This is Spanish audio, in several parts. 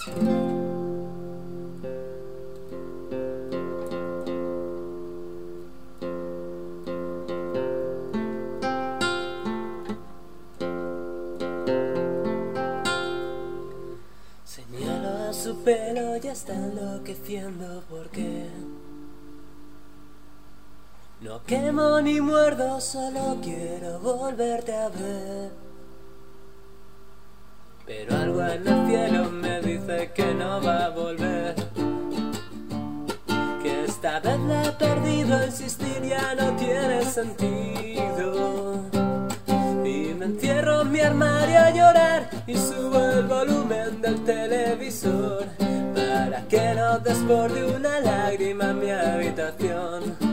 Señalo a su pelo, ya está enloqueciendo porque no quemo ni muerdo, solo quiero volverte a ver. Pero algo en el cielo me dice que no va a volver, que esta vez la he perdido, insistir ya no tiene sentido. Y me encierro en mi armario a llorar y subo el volumen del televisor para que no desborde una lágrima en mi habitación.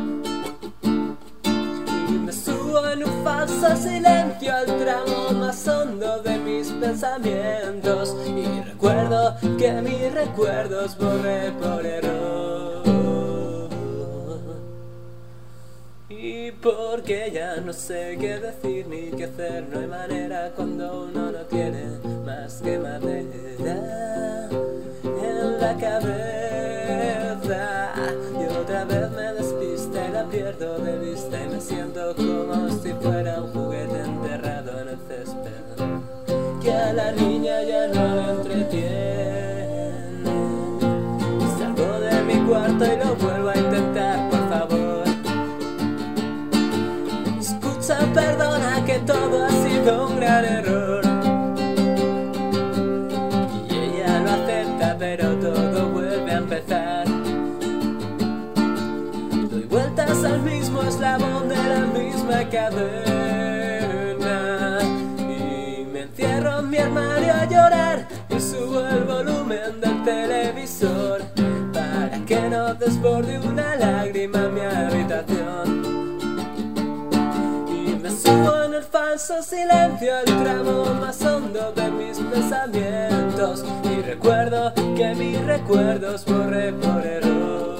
Me subo en un falso silencio al tramo más hondo de mis pensamientos y recuerdo que mis recuerdos borré por error. Y porque ya no sé qué decir ni qué hacer, no hay manera cuando uno no tiene más que madera en la cabeza. Y otra vez me despista y la pierdo de vista y me siento como si fuera un juguete enterrado en el césped, que a la niña ya no le entretiene. Salgo de mi cuarto y lo vuelvo a intentar, por favor. Escucha, perdona que todo ha sido un gran error. Y ella lo acepta, pero todo vuelve a empezar. Doy vueltas al mismo eslabón de la misma cadena y me encierro en mi armario a llorar y subo el volumen del televisor para que no desborde una lágrima en mi habitación. Y me subo en el falso silencio al tramo más hondo de mis pensamientos y recuerdo que mis recuerdos borré por error.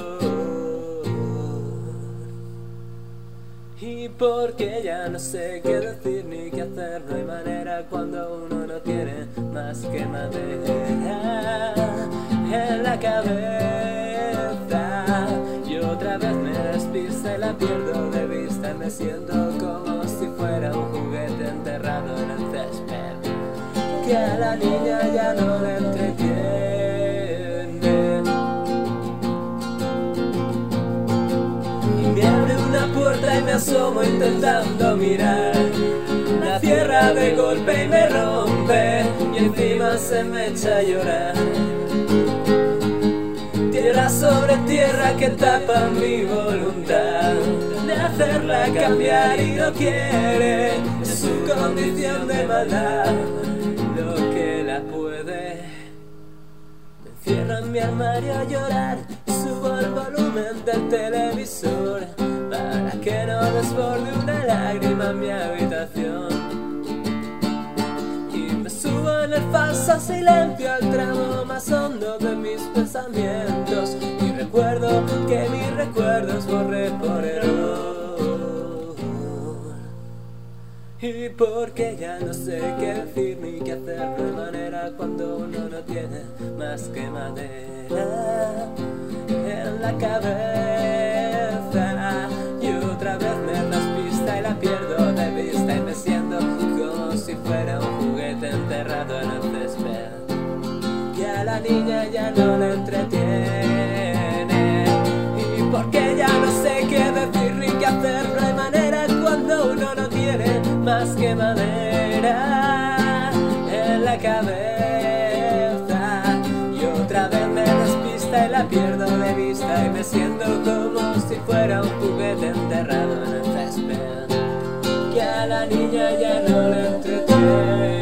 Y porque ya no sé qué decir ni qué hacer, no hay manera cuando uno no tiene más que madera en la cabeza. Y otra vez me despista y la pierdo de vista, me siento como si fuera un juguete enterrado en el césped, que a la niña ya no le entretiene. Y me abre una puerta y me asomo intentando mirar, la cierra de golpe y me rompe y encima se me echa a llorar. Tierra sobre tierra que tapa mi voluntad de hacerla cambiar y no quiere, es su condición de maldad lo que la puede. Me encierro en mi armario a llorar, subo el volumen del televisor para que no desborde una lágrima en mi habitación. Y me subo en el falso silencio al tramo más hondo de mis pensamientos y recuerdo que mis recuerdos borré por error. Y porque ya no sé qué decir ni qué hacer, no hay manera cuando uno no tiene más que madera en la cabeza. Y otra vez me despista y la pierdo de vista y me siento como si fuera un juguete enterrado en el césped, que a la niña ya no le entretiene. Y porque ya no sé qué decir ni qué hacer, no hay manera cuando uno no tiene más que madera en la cabeza. Y otra vez me despista y la pierdo de vista y me siento como si fuera un juguete enterrado en el césped, que a la niña ya no le entretiene.